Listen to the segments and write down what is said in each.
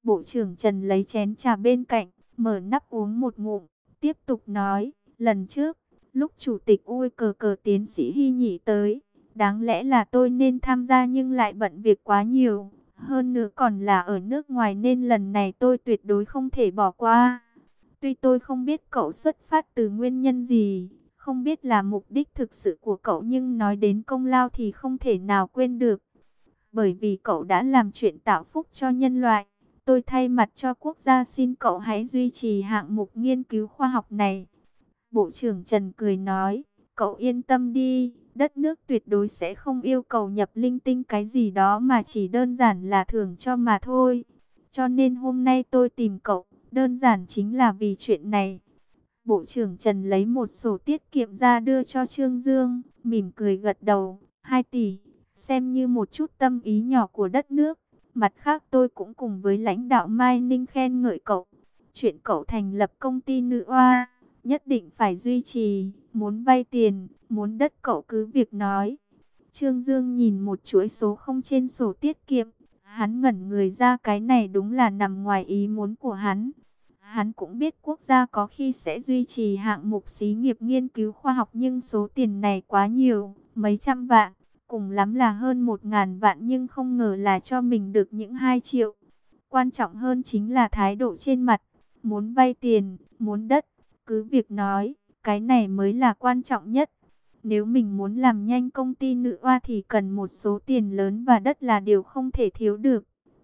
Bộ trưởng Trần lấy chén trà bên cạnh, mở nắp uống một ngụm, tiếp tục nói, lần trước, lúc chủ tịch ui cờ cờ tiến sĩ Hy Nhĩ tới, đáng lẽ là tôi nên tham gia nhưng lại bận việc quá nhiều. Hơn nữa còn là ở nước ngoài nên lần này tôi tuyệt đối không thể bỏ qua. Tuy tôi không biết cậu xuất phát từ nguyên nhân gì, không biết là mục đích thực sự của cậu, nhưng nói đến công lao thì không thể nào quên được. Bởi vì cậu đã làm chuyện tạo phúc cho nhân loại, tôi thay mặt cho quốc gia xin cậu hãy duy trì hạng mục nghiên cứu khoa học này. Bộ trưởng Trần cười nói, cậu yên tâm đi, đất nước tuyệt đối sẽ không yêu cầu nhập linh tinh cái gì đó mà chỉ đơn giản là thưởng cho mà thôi. Cho nên hôm nay tôi tìm cậu, đơn giản chính là vì chuyện này. Bộ trưởng Trần lấy một sổ tiết kiệm ra đưa cho Trương Dương, mỉm cười gật đầu, 2 tỷ, xem như một chút tâm ý nhỏ của đất nước. Mặt khác tôi cũng cùng với lãnh đạo Mai Ninh khen ngợi cậu. Chuyện cậu thành lập công ty nữ oa, nhất định phải duy trì, muốn vay tiền, muốn đất cậu cứ việc nói. Trương Dương nhìn một chuỗi số không trên sổ tiết kiệm, hắn ngẩn người ra, cái này đúng là nằm ngoài ý muốn của hắn. Hắn cũng biết quốc gia có khi sẽ duy trì hạng mục xí nghiệp nghiên cứu khoa học, nhưng số tiền này quá nhiều, mấy trăm vạn, cùng lắm là hơn 1.000 vạn, nhưng không ngờ là cho mình được những 2 triệu. Quan trọng hơn chính là thái độ trên mặt, muốn vay tiền, muốn đất, cứ việc nói, cái này mới là quan trọng nhất. Nếu mình muốn làm nhanh công ty nữ oa thì cần một số tiền lớn và đất là điều không thể thiếu được.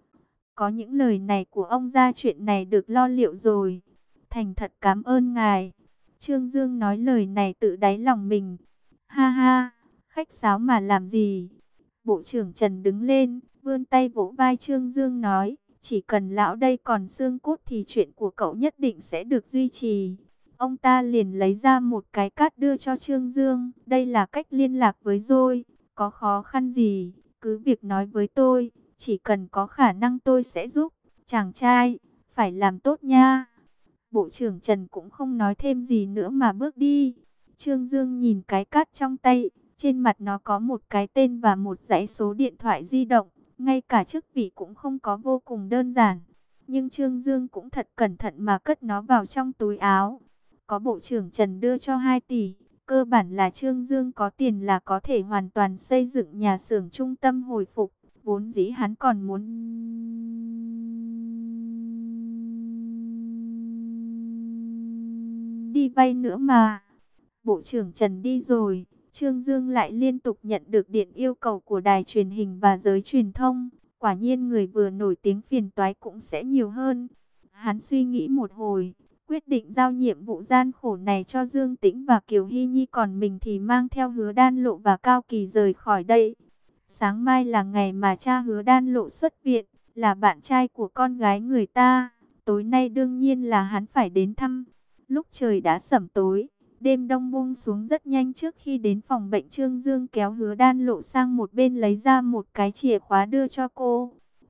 Có những lời này của ông ra, chuyện này được lo liệu rồi. Thành thật cảm ơn ngài. Trương Dương nói lời này tự đáy lòng mình. Ha ha, khách sáo mà làm gì? Bộ trưởng Trần đứng lên, vươn tay vỗ vai Trương Dương nói, chỉ cần lão đây còn xương cốt thì chuyện của cậu nhất định sẽ được duy trì. Ông ta liền lấy ra một cái cát đưa cho Trương Dương. Đây là cách liên lạc với tôi. Có khó khăn gì, cứ việc nói với tôi. Chỉ cần có khả năng tôi sẽ giúp. Chàng trai, phải làm tốt nha. Bộ trưởng Trần cũng không nói thêm gì nữa mà bước đi. Trương Dương nhìn cái cát trong tay. Trên mặt nó có một cái tên và một dãy số điện thoại di động. Ngay cả chức vị cũng không có, vô cùng đơn giản. Nhưng Trương Dương cũng thật cẩn thận mà cất nó vào trong túi áo. Có bộ trưởng Trần đưa cho 2 tỷ. Cơ bản là Trương Dương có tiền là có thể hoàn toàn xây dựng nhà xưởng trung tâm hồi phục. Vốn dĩ hắn còn muốn đi vay nữa mà. Bộ trưởng Trần đi rồi, Trương Dương lại liên tục nhận được điện yêu cầu của đài truyền hình và giới truyền thông. Quả nhiên người vừa nổi tiếng phiền toái cũng sẽ nhiều hơn. Hắn suy nghĩ một hồi, quyết định giao nhiệm vụ gian khổ này cho Dương Tĩnh và Kiều Hy Nhi, còn mình thì mang theo Hứa Đan Lộ và Cao Kỳ rời khỏi đây. Sáng mai là ngày mà cha Hứa Đan Lộ xuất viện, là bạn trai của con gái người ta. Tối nay đương nhiên là hắn phải đến thăm. Lúc trời đã sẩm tối, đêm đông buông xuống rất nhanh. Trước khi đến phòng bệnh, Trương Dương kéo Hứa Đan Lộ sang một bên, lấy ra một cái chìa khóa đưa cho cô.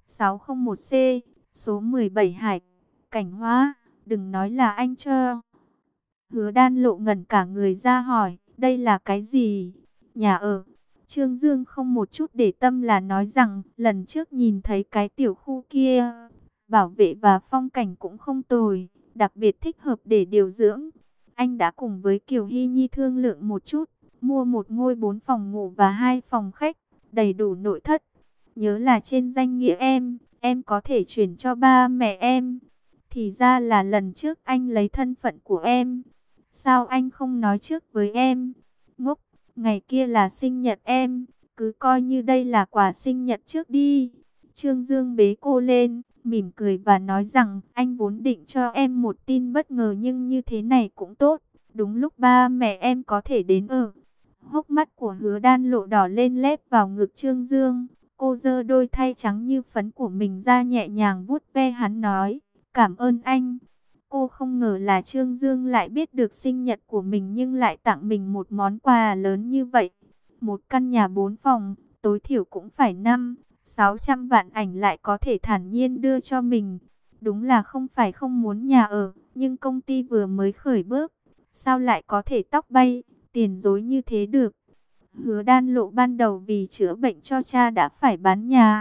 601C, số 17 Hải Cảnh Hoa, đừng nói là anh cho. Hứa Đan Lộ ngẩn cả người ra hỏi, đây là cái gì? Nhà ở. Trương Dương không một chút để tâm là nói rằng, lần trước nhìn thấy cái tiểu khu kia, bảo vệ và phong cảnh cũng không tồi, đặc biệt thích hợp để điều dưỡng. Anh đã cùng với Kiều Hy Nhi thương lượng một chút, mua một ngôi 4 phòng ngủ và 2 phòng khách, đầy đủ nội thất. Nhớ là trên danh nghĩa em có thể chuyển cho ba mẹ em. Thì ra là lần trước anh lấy thân phận của em. Sao anh không nói trước với em? Ngốc, ngày kia là sinh nhật em, cứ coi như đây là quà sinh nhật trước đi. Trương Dương bế cô lên, mỉm cười và nói rằng, anh vốn định cho em một tin bất ngờ nhưng như thế này cũng tốt. Đúng lúc ba mẹ em có thể đến ở. Hốc mắt của Hứa Đan Lộ đỏ lên, lép vào ngực Trương Dương. Cô giơ đôi tay trắng như phấn của mình ra, nhẹ nhàng vuốt ve hắn nói, cảm ơn anh. Cô không ngờ là Trương Dương lại biết được sinh nhật của mình nhưng lại tặng mình một món quà lớn như vậy. Một căn nhà 4 phòng, tối thiểu cũng phải 500-600 vạn, ảnh lại có thể thản nhiên đưa cho mình. Đúng là không phải không muốn nhà ở, nhưng công ty vừa mới khởi bước, sao lại có thể tóc bay, tiền rối như thế được. Hứa Đan Lộ ban đầu vì chữa bệnh cho cha đã phải bán nhà,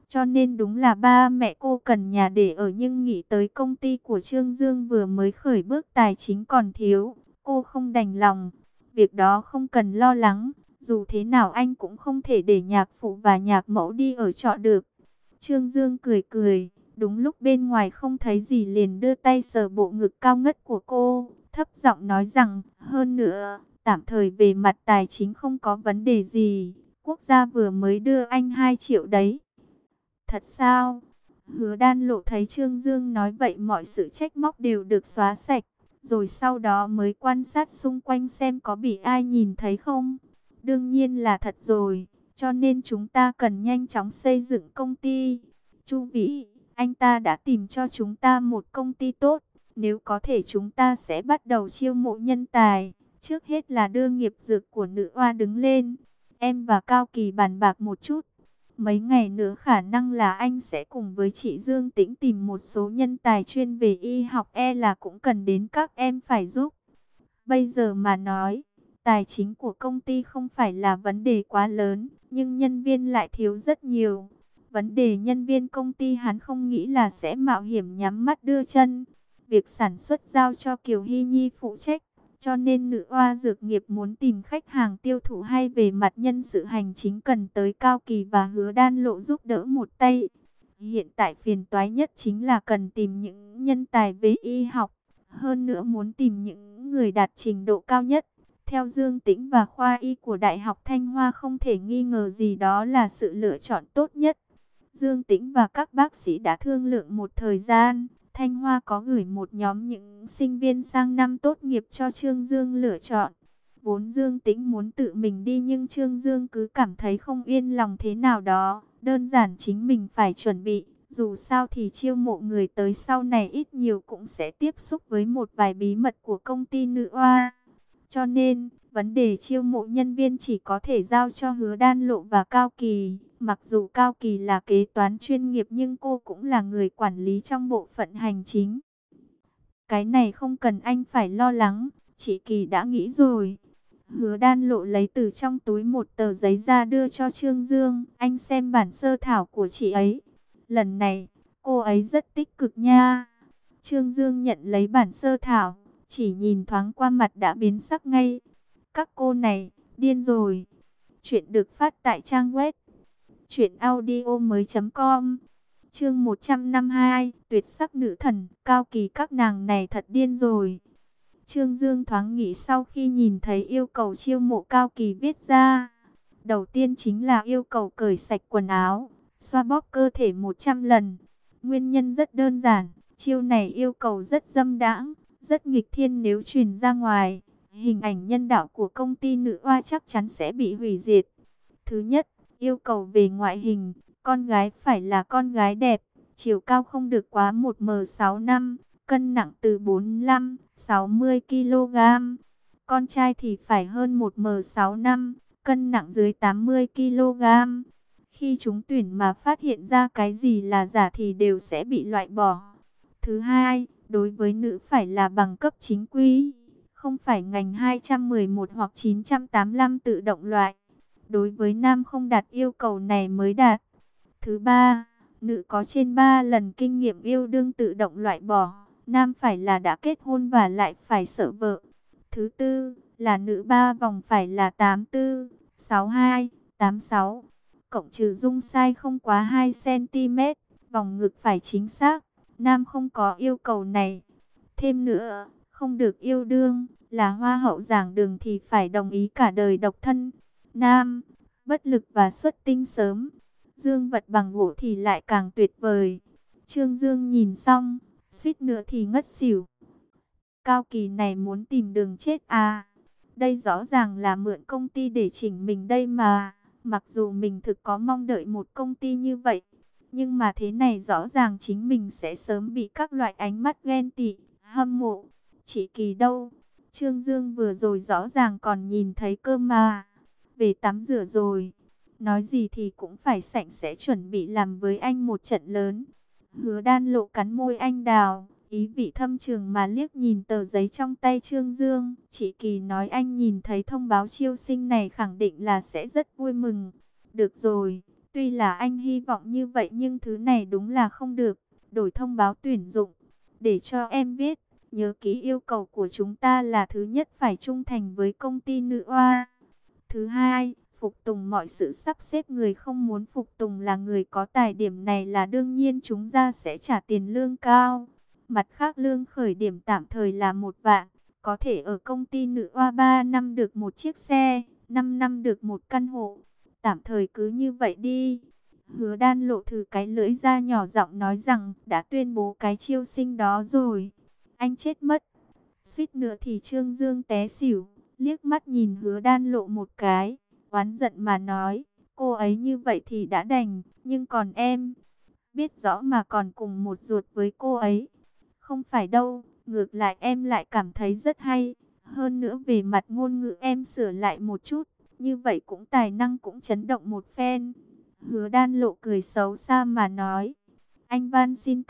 Cho nên đúng là ba mẹ cô cần nhà để ở, nhưng nghĩ tới công ty của Trương Dương vừa mới khởi bước tài chính còn thiếu, cô không đành lòng. Việc đó không cần lo lắng, dù thế nào anh cũng không thể để nhạc phụ và nhạc mẫu đi ở trọ được. Trương Dương cười cười, đúng lúc bên ngoài không thấy gì liền đưa tay sờ bộ ngực cao ngất của cô, thấp giọng nói rằng, hơn nữa, tạm thời về mặt tài chính không có vấn đề gì, quốc gia vừa mới đưa anh 2 triệu đấy. Thật sao? Hứa Đan Lộ thấy Trương Dương nói vậy mọi sự trách móc đều được xóa sạch, rồi sau đó mới quan sát xung quanh xem có bị ai nhìn thấy không. Đương nhiên là thật rồi, cho nên chúng ta cần nhanh chóng xây dựng công ty. Chu Vĩ, anh ta đã tìm cho chúng ta một công ty tốt, nếu có thể chúng ta sẽ bắt đầu chiêu mộ nhân tài. Trước hết là đưa nghiệp dược của nữ oa đứng lên. Em và Cao Kỳ bàn bạc một chút. Mấy ngày nữa khả năng là anh sẽ cùng với chị Dương Tĩnh tìm một số nhân tài chuyên về y học, là cũng cần đến các em phải giúp. Bây giờ mà nói, tài chính của công ty không phải là vấn đề quá lớn, nhưng nhân viên lại thiếu rất nhiều. Vấn đề nhân viên công ty hắn không nghĩ là sẽ mạo hiểm nhắm mắt đưa chân. Việc sản xuất giao cho Kiều Hy Nhi phụ trách. Cho nên nữ oa dược nghiệp muốn tìm khách hàng tiêu thụ hay về mặt nhân sự hành chính cần tới Cao Kỳ và Hứa Đan Lộ giúp đỡ một tay. Hiện tại phiền toái nhất chính là cần tìm những nhân tài về y học. Hơn nữa muốn tìm những người đạt trình độ cao nhất. Theo Dương Tĩnh và khoa y của Đại học Thanh Hoa không thể nghi ngờ gì đó là sự lựa chọn tốt nhất. Dương Tĩnh và các bác sĩ đã thương lượng một thời gian. Thanh Hoa có gửi một nhóm những sinh viên sang năm tốt nghiệp cho Trương Dương lựa chọn. Vốn Dương Tĩnh muốn tự mình đi nhưng Trương Dương cứ cảm thấy không yên lòng thế nào đó. Đơn giản chính mình phải chuẩn bị. Dù sao thì chiêu mộ người tới sau này ít nhiều cũng sẽ tiếp xúc với một vài bí mật của công ty nữ oa. Cho nên, vấn đề chiêu mộ nhân viên chỉ có thể giao cho Hứa Đan Lộ và Cao Kỳ. Mặc dù Cao Kỳ là kế toán chuyên nghiệp nhưng cô cũng là người quản lý trong bộ phận hành chính. Cái này không cần anh phải lo lắng, chị Kỳ đã nghĩ rồi. Hứa Đan Lộ lấy từ trong túi một tờ giấy ra đưa cho Trương Dương. Anh xem bản sơ thảo của chị ấy. Lần này, cô ấy rất tích cực nha. Trương Dương nhận lấy bản sơ thảo, chỉ nhìn thoáng qua mặt đã biến sắc ngay. Các cô này, điên rồi. Chuyện được phát tại trang web truyệnaudiomoi.com. Chương 152, tuyệt sắc nữ thần, Cao Kỳ, các nàng này thật điên rồi. Trương Dương thoáng nghĩ sau khi nhìn thấy yêu cầu chiêu mộ Cao Kỳ viết ra. Đầu tiên chính là yêu cầu cởi sạch quần áo, xoa bóp cơ thể 100 lần. Nguyên nhân rất đơn giản, chiêu này yêu cầu rất dâm đãng, rất nghịch thiên, nếu truyền ra ngoài, hình ảnh nhân đạo của công ty nữ oa chắc chắn sẽ bị hủy diệt. Thứ nhất, yêu cầu về ngoại hình, con gái phải là con gái đẹp, chiều cao không được quá 1m65, cân nặng từ 45-60 kg. Con trai thì phải hơn 1m65, cân nặng dưới 80 kg. Khi chúng tuyển mà phát hiện ra cái gì là giả thì đều sẽ bị loại bỏ. Thứ hai, đối với nữ phải là bằng cấp chính quy, không phải ngành 211 hoặc 985 tự động loại. Đối với nam không đạt yêu cầu này mới đạt. Thứ ba, nữ có trên 3 lần kinh nghiệm yêu đương tự động loại bỏ. Nam phải là đã kết hôn và lại phải sợ vợ. Thứ tư, là nữ 3 vòng phải là 84, 62, 86. Cộng trừ dung size không quá 2 cm, vòng ngực phải chính xác. Nam không có yêu cầu này. Thêm nữa, không được yêu đương, là hoa hậu giảng đường thì phải đồng ý cả đời độc thân. Nam, bất lực và xuất tinh sớm. Dương vật bằng gỗ thì lại càng tuyệt vời. Trương Dương nhìn xong, suýt nữa thì ngất xỉu. Cao Kỳ này muốn tìm đường chết à? Đây rõ ràng là mượn công ty để chỉnh mình đây mà. Mặc dù mình thực có mong đợi một công ty như vậy, nhưng mà thế này rõ ràng chính mình sẽ sớm bị các loại ánh mắt ghen tị, hâm mộ. Chị Kỳ đâu? Trương Dương vừa rồi rõ ràng còn nhìn thấy cơ mà. Về tắm rửa rồi. Nói gì thì cũng phải sạch sẽ chuẩn bị làm với anh một trận lớn. Hứa Đan Lộ cắn môi anh đào, ý vị thâm trường mà liếc nhìn tờ giấy trong tay Trương Dương. Chị Kỳ nói anh nhìn thấy thông báo chiêu sinh này khẳng định là sẽ rất vui mừng. Được rồi, Tuy là anh hy vọng như vậy nhưng thứ này đúng là không được. Đổi thông báo tuyển dụng, để cho em biết. Nhớ ký yêu cầu của chúng ta là thứ nhất phải trung thành với công ty nữ oa. Thứ hai, phục tùng mọi sự sắp xếp, người không muốn phục tùng là người có tài, điểm này là đương nhiên, chúng ta sẽ trả tiền lương cao. Mặt khác lương khởi điểm tạm thời là 1 vạn, có thể ở công ty nữ oa 3 năm được một chiếc xe, 5 năm được một căn hộ. Tạm thời cứ như vậy đi. Hứa Đan lộ thử cái lưỡi ra, nhỏ giọng nói rằng đã tuyên bố cái chiêu sinh đó rồi, anh chết mất. Suýt nữa thì Trương Dương té xỉu, liếc mắt nhìn Hứa Đan lộ một cái, oán giận mà nói, cô ấy như vậy thì đã đành, nhưng còn em, biết rõ mà còn cùng một ruột với cô ấy. Không phải đâu, ngược lại em lại cảm thấy rất hay, hơn nữa về mặt ngôn ngữ em sửa lại một chút, như vậy cũng tài năng cũng chấn động một phen. Hứa Đan lộ cười xấu xa mà nói, anh van xin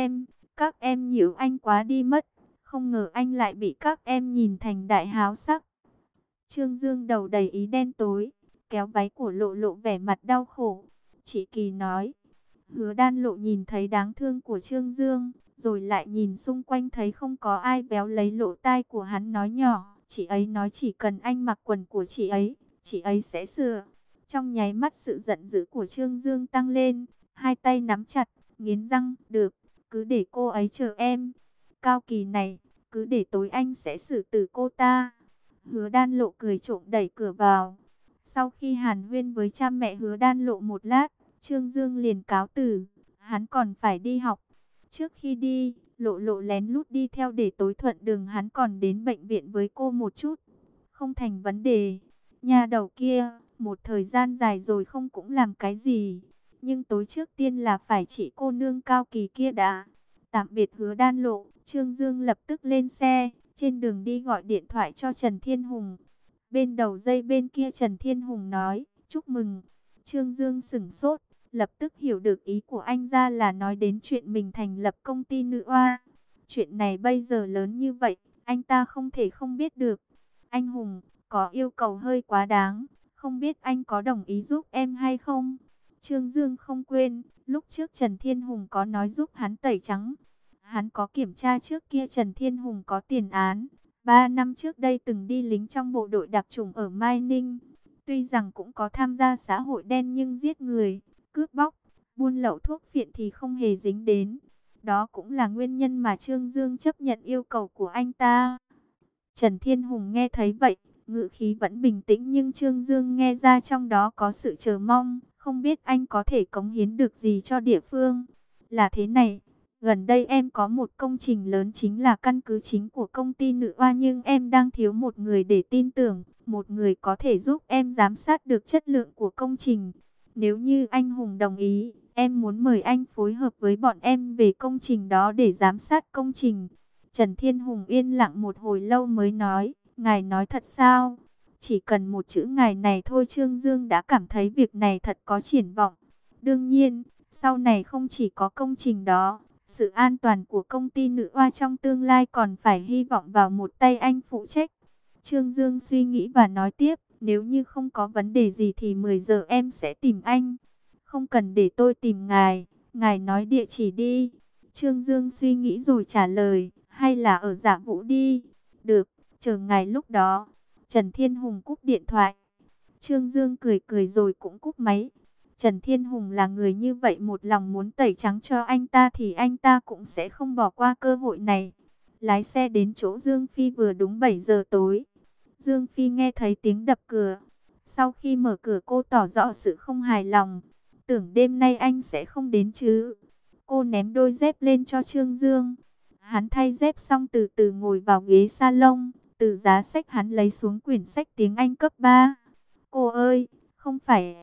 các em nhiễu anh quá đi mất. Không ngờ anh lại bị các em nhìn thành đại háo sắc. Trương Dương đầu đầy ý đen tối, kéo váy của Lộ Lộ, vẻ mặt đau khổ. Chị Kỳ nói, Hứa Đan lộ nhìn thấy đáng thương của Trương Dương, rồi lại nhìn xung quanh thấy không có ai, véo lấy lỗ tai của hắn nói nhỏ, chị ấy nói chỉ cần anh mặc quần của chị ấy sẽ sửa. Trong nháy mắt sự giận dữ của Trương Dương tăng lên, hai tay nắm chặt, nghiến răng, được, cứ để cô ấy chờ em. Cao Kỳ này, cứ để tối anh sẽ xử tử cô ta. Hứa Đan lộ cười trộm đẩy cửa vào. Sau khi hàn huyên với cha mẹ Hứa Đan lộ một lát, Trương Dương liền cáo từ, hắn còn phải đi học. Trước khi đi, Lộ Lộ lén lút đi theo để tối thuận đường, hắn còn đến bệnh viện với cô một chút. Không thành vấn đề. Nhà đầu kia, một thời gian dài rồi không cũng làm cái gì. Nhưng tối trước tiên là phải chỉ cô nương Cao Kỳ kia đã. Tạm biệt Hứa Đan lộ, Trương Dương lập tức lên xe, trên đường đi gọi điện thoại cho Trần Thiên Hùng. Bên đầu dây bên kia Trần Thiên Hùng nói, chúc mừng. Trương Dương sửng sốt, lập tức hiểu được ý của anh, ra là nói đến chuyện mình thành lập công ty nữ oa. Chuyện này bây giờ lớn như vậy, anh ta không thể không biết được. Anh Hùng, có yêu cầu hơi quá đáng, không biết anh có đồng ý giúp em hay không? Trương Dương không quên, lúc trước Trần Thiên Hùng có nói giúp hắn tẩy trắng. Hắn có kiểm tra trước kia Trần Thiên Hùng có tiền án. 3 năm trước đây từng đi lính trong bộ đội đặc chủng ở Mai Ninh. Tuy rằng cũng có tham gia xã hội đen nhưng giết người, cướp bóc, buôn lậu thuốc phiện thì không hề dính đến. Đó cũng là nguyên nhân mà Trương Dương chấp nhận yêu cầu của anh ta. Trần Thiên Hùng nghe thấy vậy, ngữ khí vẫn bình tĩnh nhưng Trương Dương nghe ra trong đó có sự chờ mong, không biết anh có thể cống hiến được gì cho địa phương. Là thế này, gần đây em có một công trình lớn chính là căn cứ chính của công ty nữ oa, nhưng em đang thiếu một người để tin tưởng, một người có thể giúp em giám sát được chất lượng của công trình. Nếu như anh Hùng đồng ý, em muốn mời anh phối hợp với bọn em về công trình đó để giám sát công trình. Trần Thiên Hùng yên lặng một hồi lâu mới nói, ngài nói thật sao? Chỉ cần một chữ ngài này thôi Trương Dương đã cảm thấy việc này thật có triển vọng. Đương nhiên, sau này không chỉ có công trình đó, sự an toàn của công ty nữ oa trong tương lai còn phải hy vọng vào một tay anh phụ trách. Trương Dương suy nghĩ và nói tiếp, nếu như không có vấn đề gì thì 10 giờ em sẽ tìm anh. Không cần để tôi tìm ngài, ngài nói địa chỉ đi. Trương Dương suy nghĩ rồi trả lời, hay là ở Dạ Vũ đi. Được, chờ ngài lúc đó. Trần Thiên Hùng cúp điện thoại. Trương Dương cười cười rồi cũng cúp máy. Trần Thiên Hùng là người như vậy, một lòng muốn tẩy trắng cho anh ta thì anh ta cũng sẽ không bỏ qua cơ hội này. Lái xe đến chỗ Dương Phi vừa đúng 7 giờ tối. Dương Phi nghe thấy tiếng đập cửa. Sau khi mở cửa cô tỏ rõ sự không hài lòng. Tưởng đêm nay anh sẽ không đến chứ. Cô ném đôi dép lên cho Trương Dương. Hắn thay dép xong từ từ ngồi vào ghế salon. Từ giá sách hắn lấy xuống quyển sách tiếng Anh cấp 3. Cô ơi, không phải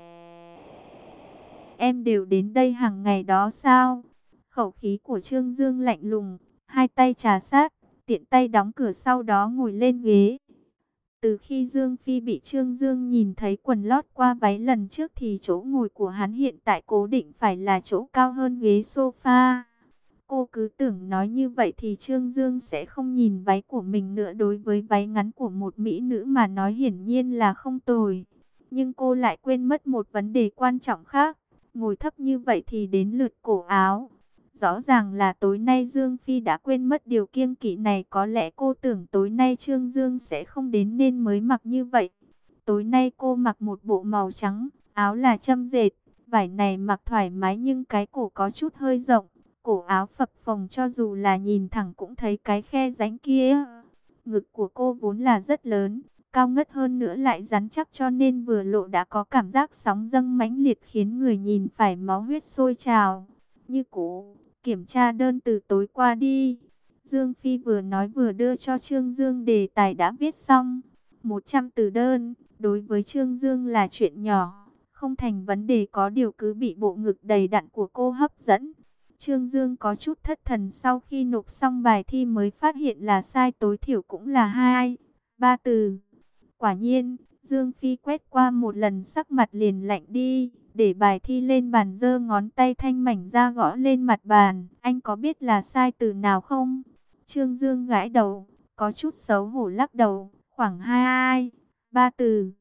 em đều đến đây hàng ngày đó sao? Khẩu khí của Trương Dương lạnh lùng, hai tay trà sát, tiện tay đóng cửa sau đó ngồi lên ghế. Từ khi Dương Phi bị Trương Dương nhìn thấy quần lót qua váy lần trước thì chỗ ngồi của hắn hiện tại cố định phải là chỗ cao hơn ghế sofa. Cô cứ tưởng nói như vậy thì Trương Dương sẽ không nhìn váy của mình nữa, đối với váy ngắn của một mỹ nữ mà nói hiển nhiên là không tồi. Nhưng cô lại quên mất một vấn đề quan trọng khác. Ngồi thấp như vậy thì đến lượt cổ áo. Rõ ràng là tối nay Dương Phi đã quên mất điều kiêng kỵ này. Có lẽ cô tưởng tối nay Trương Dương sẽ không đến nên mới mặc như vậy. Tối nay cô mặc một bộ màu trắng, áo là châm dệt. Vải này mặc thoải mái nhưng cái cổ có chút hơi rộng. Cổ áo phập phồng cho dù là nhìn thẳng cũng thấy cái khe rãnh kia. Ngực của cô vốn là rất lớn, cao ngất hơn nữa lại rắn chắc cho nên vừa lộ đã có cảm giác sóng dâng mãnh liệt khiến người nhìn phải máu huyết sôi trào. Như cũ, kiểm tra đơn từ tối qua đi. Dương Phi vừa nói vừa đưa cho Trương Dương đề tài đã viết xong. 100 từ đơn, đối với Trương Dương là chuyện nhỏ, không thành vấn đề, có điều cứ bị bộ ngực đầy đặn của cô hấp dẫn. Trương Dương có chút thất thần sau khi nộp xong bài thi mới phát hiện là sai tối thiểu cũng là 2, 3 từ. Quả nhiên, Dương Phi quét qua một lần sắc mặt liền lạnh đi, để bài thi lên bàn giơ ngón tay thanh mảnh ra gõ lên mặt bàn. Anh có biết là sai từ nào không? Trương Dương gãi đầu, có chút xấu hổ lắc đầu, khoảng 2, 3 từ.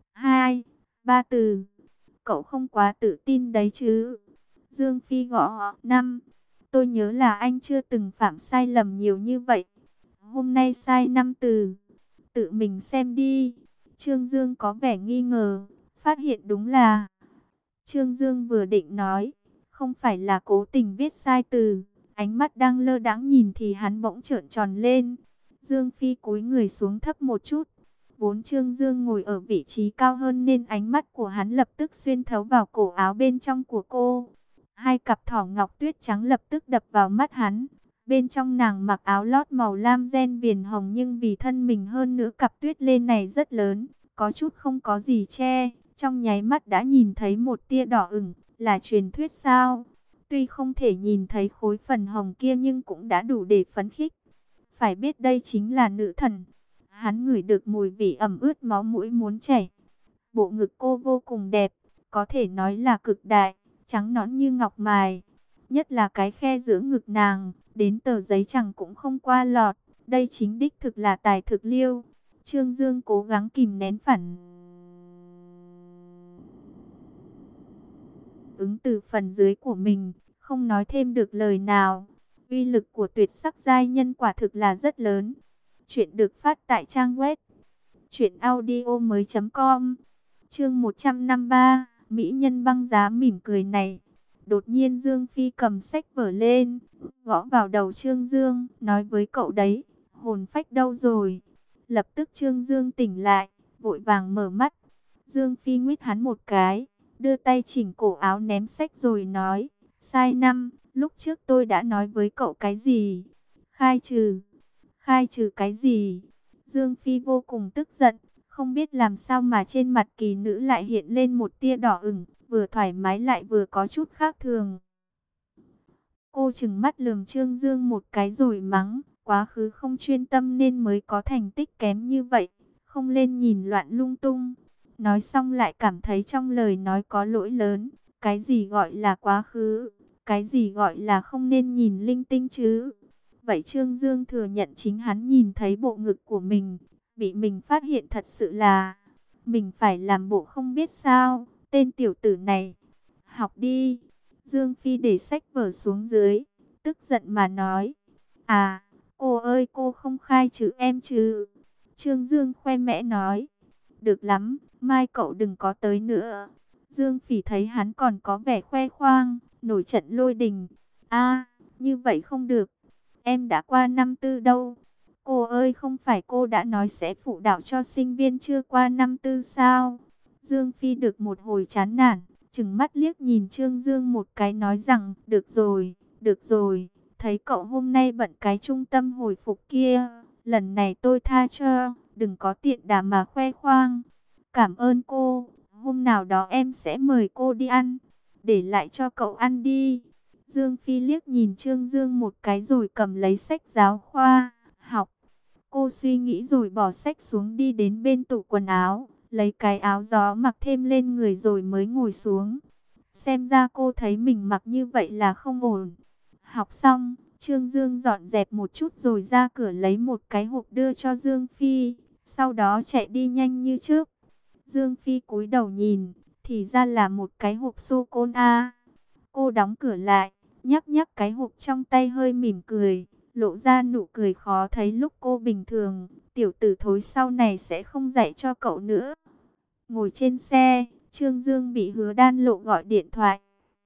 2, 3 từ. Cậu không quá tự tin đấy chứ? Dương Phi gõ 5. Tôi nhớ là anh chưa từng phạm sai lầm nhiều như vậy. Hôm nay sai 5 từ. Tự mình xem đi. Trương Dương có vẻ nghi ngờ. Phát hiện đúng là... Trương Dương vừa định nói. Không phải là cố tình viết sai từ. Ánh mắt đang lơ đãng nhìn thì hắn bỗng trợn tròn lên. Dương Phi cúi người xuống thấp một chút. Vốn Trương Dương ngồi ở vị trí cao hơn nên ánh mắt của hắn lập tức xuyên thấu vào cổ áo bên trong của cô. Hai cặp thỏ ngọc tuyết trắng lập tức đập vào mắt hắn. Bên trong nàng mặc áo lót màu lam ren viền hồng nhưng vì thân mình hơn nữa cặp tuyết lê này rất lớn, có chút không có gì che. Trong nháy mắt đã nhìn thấy một tia đỏ ửng, là truyền thuyết sao? Tuy không thể nhìn thấy khối phần hồng kia nhưng cũng đã đủ để phấn khích. Phải biết đây chính là nữ thần. Hắn ngửi được mùi vị ẩm ướt máu mũi muốn chảy. Bộ ngực cô vô cùng đẹp, có thể nói là cực đại, trắng nõn như ngọc mài. Nhất là cái khe giữa ngực nàng, đến tờ giấy chẳng cũng không qua lọt. Đây chính đích thực là tài thực liêu. Trương Dương cố gắng kìm nén phản ứng từ phần dưới của mình, không nói thêm được lời nào. Uy lực của tuyệt sắc giai nhân quả thực là rất lớn. Chuyện được phát tại trang web truyệnaudiomoi.com. Chương 153, mỹ nhân băng giá mỉm cười này. Đột nhiên Dương Phi cầm sách vở lên, gõ vào đầu Trương Dương, nói với cậu đấy, hồn phách đâu rồi? Lập tức Trương Dương tỉnh lại, vội vàng mở mắt. Dương Phi nguyết hắn một cái, đưa tay chỉnh cổ áo ném sách rồi nói, sai năm, lúc trước tôi đã nói với cậu cái gì? Khai trừ. Khai trừ cái gì? Dương Phi vô cùng tức giận, không biết làm sao mà trên mặt kỳ nữ lại hiện lên một tia đỏ ửng, vừa thoải mái lại vừa có chút khác thường. Cô trừng mắt lườm Trương Dương một cái rồi mắng, quá khứ không chuyên tâm nên mới có thành tích kém như vậy, không lên nhìn loạn lung tung. Nói xong lại cảm thấy trong lời nói có lỗi lớn, cái gì gọi là quá khứ, cái gì gọi là không nên nhìn linh tinh chứ. Vậy Trương Dương thừa nhận chính hắn nhìn thấy bộ ngực của mình, bị mình phát hiện thật sự là, mình phải làm bộ không biết sao, tên tiểu tử này. Học đi. Dương Phi để sách vở xuống dưới, tức giận mà nói. À, cô ơi cô không khai trừ em chứ? Trương Dương khoe mẽ nói. Được lắm, mai cậu đừng có tới nữa. Dương Phỉ thấy hắn còn có vẻ khoe khoang, nổi trận lôi đình. À, như vậy không được. Em đã qua năm tư đâu. Cô ơi không phải cô đã nói sẽ phụ đạo cho sinh viên chưa qua năm tư sao? Dương Phi được một hồi chán nản, trừng mắt liếc nhìn Trương Dương một cái nói rằng, được rồi, thấy cậu hôm nay bận cái trung tâm hồi phục kia, lần này tôi tha cho, đừng có tiện đà mà khoe khoang. Cảm ơn cô, hôm nào đó em sẽ mời cô đi ăn, để lại cho cậu ăn đi. Dương Phi liếc nhìn Trương Dương một cái rồi cầm lấy sách giáo khoa, học. Cô suy nghĩ rồi bỏ sách xuống đi đến bên tủ quần áo, lấy cái áo gió mặc thêm lên người rồi mới ngồi xuống. Xem ra cô thấy mình mặc như vậy là không ổn. Học xong, Trương Dương dọn dẹp một chút rồi ra cửa lấy một cái hộp đưa cho Dương Phi, sau đó chạy đi nhanh như trước. Dương Phi cúi đầu nhìn, thì ra là một cái hộp sô-cô-la. Cô đóng cửa lại, nhắc nhắc cái hộp trong tay hơi mỉm cười, lộ ra nụ cười khó thấy lúc cô bình thường. Tiểu tử thối sau này sẽ không dạy cho cậu nữa. Ngồi trên xe, Trương Dương bị Hứa Đan Lộ gọi điện thoại.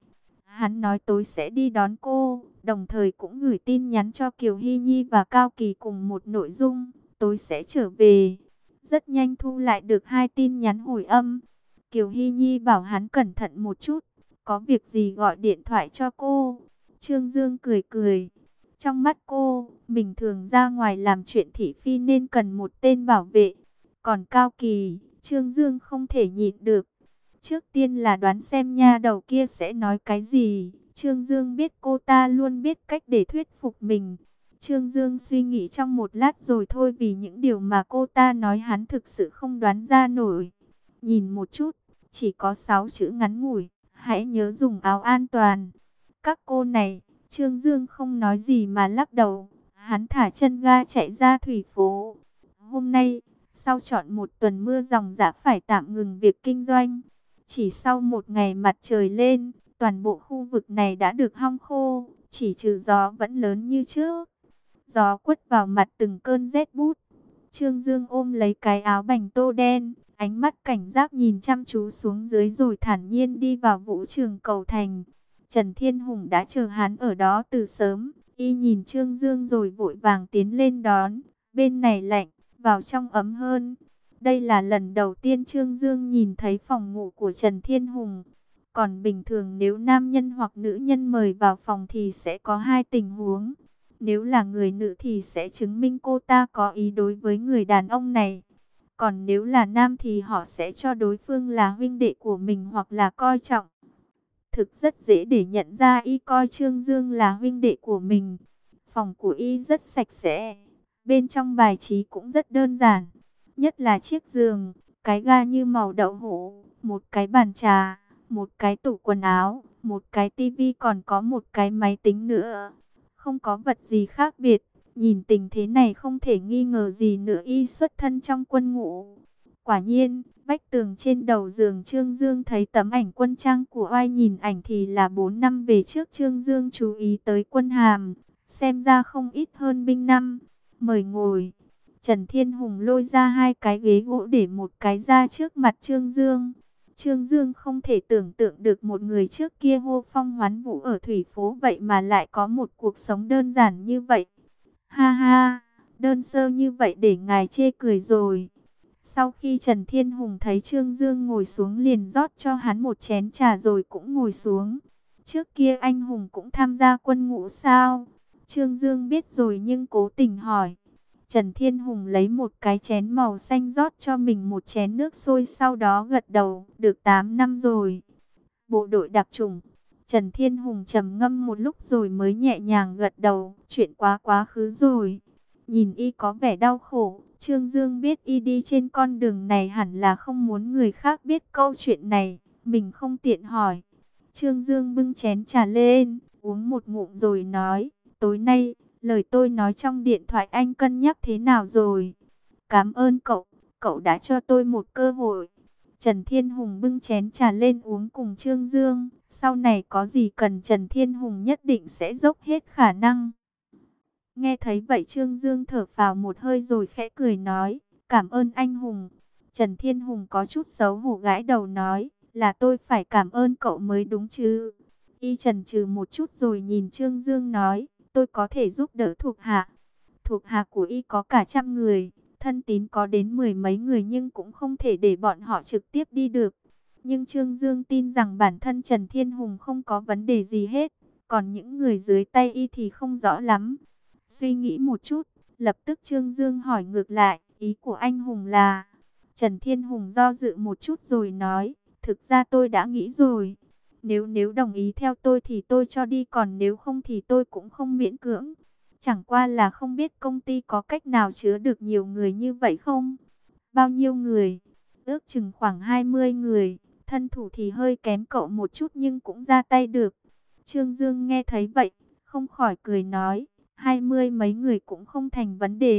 Hắn nói tối sẽ đi đón cô, đồng thời cũng gửi tin nhắn cho Kiều Hy Nhi và Cao Kỳ cùng một nội dung, tối sẽ trở về. Rất nhanh thu lại được 2 tin nhắn hồi âm. Kiều Hy Nhi bảo hắn cẩn thận một chút, có việc gì gọi điện thoại cho cô. Trương Dương cười cười. Trong mắt cô, bình thường ra ngoài làm chuyện thị phi nên cần một tên bảo vệ. Còn Cao Kỳ, Trương Dương không thể nhịn được. Trước tiên là đoán xem nha đầu kia sẽ nói cái gì. Trương Dương biết cô ta luôn biết cách để thuyết phục mình. Trương Dương suy nghĩ trong một lát rồi thôi, vì những điều mà cô ta nói hắn thực sự không đoán ra nổi. Nhìn một chút, chỉ có 6 chữ ngắn ngủi, hãy nhớ dùng áo an toàn. Các cô này, Trương Dương không nói gì mà lắc đầu. Hắn thả chân ga chạy ra thủy phố. Hôm nay, sau trọn một tuần mưa ròng rã phải tạm ngừng việc kinh doanh. Chỉ sau một ngày mặt trời lên, toàn bộ khu vực này đã được hong khô, chỉ trừ gió vẫn lớn như trước. Gió quất vào mặt từng cơn rét bút. Trương Dương ôm lấy cái áo bành tô đen, ánh mắt cảnh giác nhìn chăm chú xuống dưới rồi thản nhiên đi vào vũ trường cầu thành. Trần Thiên Hùng đã chờ hắn ở đó từ sớm, y nhìn Trương Dương rồi vội vàng tiến lên đón. Bên này lạnh, vào trong ấm hơn. Đây là lần đầu tiên Trương Dương nhìn thấy phòng ngủ của Trần Thiên Hùng. Còn bình thường nếu nam nhân hoặc nữ nhân mời vào phòng thì sẽ có 2 tình huống. Nếu là người nữ thì sẽ chứng minh cô ta có ý đối với người đàn ông này. Còn nếu là nam thì họ sẽ cho đối phương là huynh đệ của mình hoặc là coi trọng. Thực rất dễ để nhận ra y coi Trương Dương là huynh đệ của mình. Phòng của y rất sạch sẽ. Bên trong bài trí cũng rất đơn giản. Nhất là chiếc giường, cái ga như màu đậu hũ, một cái bàn trà, một cái tủ quần áo, một cái tivi, còn có một cái máy tính nữa. Không có vật gì khác biệt. Nhìn tình thế này không thể nghi ngờ gì nữa y xuất thân trong quân ngũ. Quả nhiên, vách tường trên đầu giường Trương Dương thấy tấm ảnh quân trang của oai, nhìn ảnh thì là 4 năm về trước Trương Dương chú ý tới quân hàm, xem ra không ít hơn binh năm. Mời ngồi. Trần Thiên Hùng lôi ra 2 cái ghế gỗ để một cái ra trước mặt Trương Dương. Trương Dương không thể tưởng tượng được một người trước kia hô phong hoán vũ ở thủy phố vậy mà lại có một cuộc sống đơn giản như vậy. Ha ha, đơn sơ như vậy để ngài chê cười rồi. Sau khi Trần Thiên Hùng thấy Trương Dương ngồi xuống liền rót cho hắn một chén trà rồi cũng ngồi xuống. Trước kia anh Hùng cũng tham gia quân ngũ sao? Trương Dương biết rồi nhưng cố tình hỏi. Trần Thiên Hùng lấy một cái chén màu xanh rót cho mình một chén nước sôi, sau đó gật đầu, được 8 năm rồi. Bộ đội đặc chủng. Trần Thiên Hùng trầm ngâm một lúc rồi mới nhẹ nhàng gật đầu, chuyện quá khứ rồi. Nhìn y có vẻ đau khổ, Trương Dương biết y đi trên con đường này hẳn là không muốn người khác biết câu chuyện này, mình không tiện hỏi. Trương Dương bưng chén trà lên, uống một ngụm rồi nói, tối nay, lời tôi nói trong điện thoại anh cân nhắc thế nào rồi? Cảm ơn cậu, cậu đã cho tôi một cơ hội. Trần Thiên Hùng bưng chén trà lên uống cùng Trương Dương. Sau này có gì cần Trần Thiên Hùng nhất định sẽ dốc hết khả năng. Nghe thấy vậy Trương Dương thở phào một hơi rồi khẽ cười nói, cảm ơn anh Hùng. Trần Thiên Hùng có chút xấu hổ gãi đầu nói, là tôi phải cảm ơn cậu mới đúng chứ. Y chần chừ một chút rồi nhìn Trương Dương nói, tôi có thể giúp đỡ thuộc hạ. Thuộc hạ của y có cả 100 người, thân tín có đến 10 mấy người nhưng cũng không thể để bọn họ trực tiếp đi được. Nhưng Trương Dương tin rằng bản thân Trần Thiên Hùng không có vấn đề gì hết, còn những người dưới tay y thì không rõ lắm. Suy nghĩ một chút, lập tức Trương Dương hỏi ngược lại, ý của anh Hùng là... Trần Thiên Hùng do dự một chút rồi nói, thực ra tôi đã nghĩ rồi. Nếu đồng ý theo tôi thì tôi cho đi, còn nếu không thì tôi cũng không miễn cưỡng. Chẳng qua là không biết công ty có cách nào chứa được nhiều người như vậy không? Bao nhiêu người? Ước chừng khoảng 20 người. Thân thủ thì hơi kém cậu một chút nhưng cũng ra tay được. Trương Dương nghe thấy vậy, không khỏi cười nói, 20 mấy người cũng không thành vấn đề.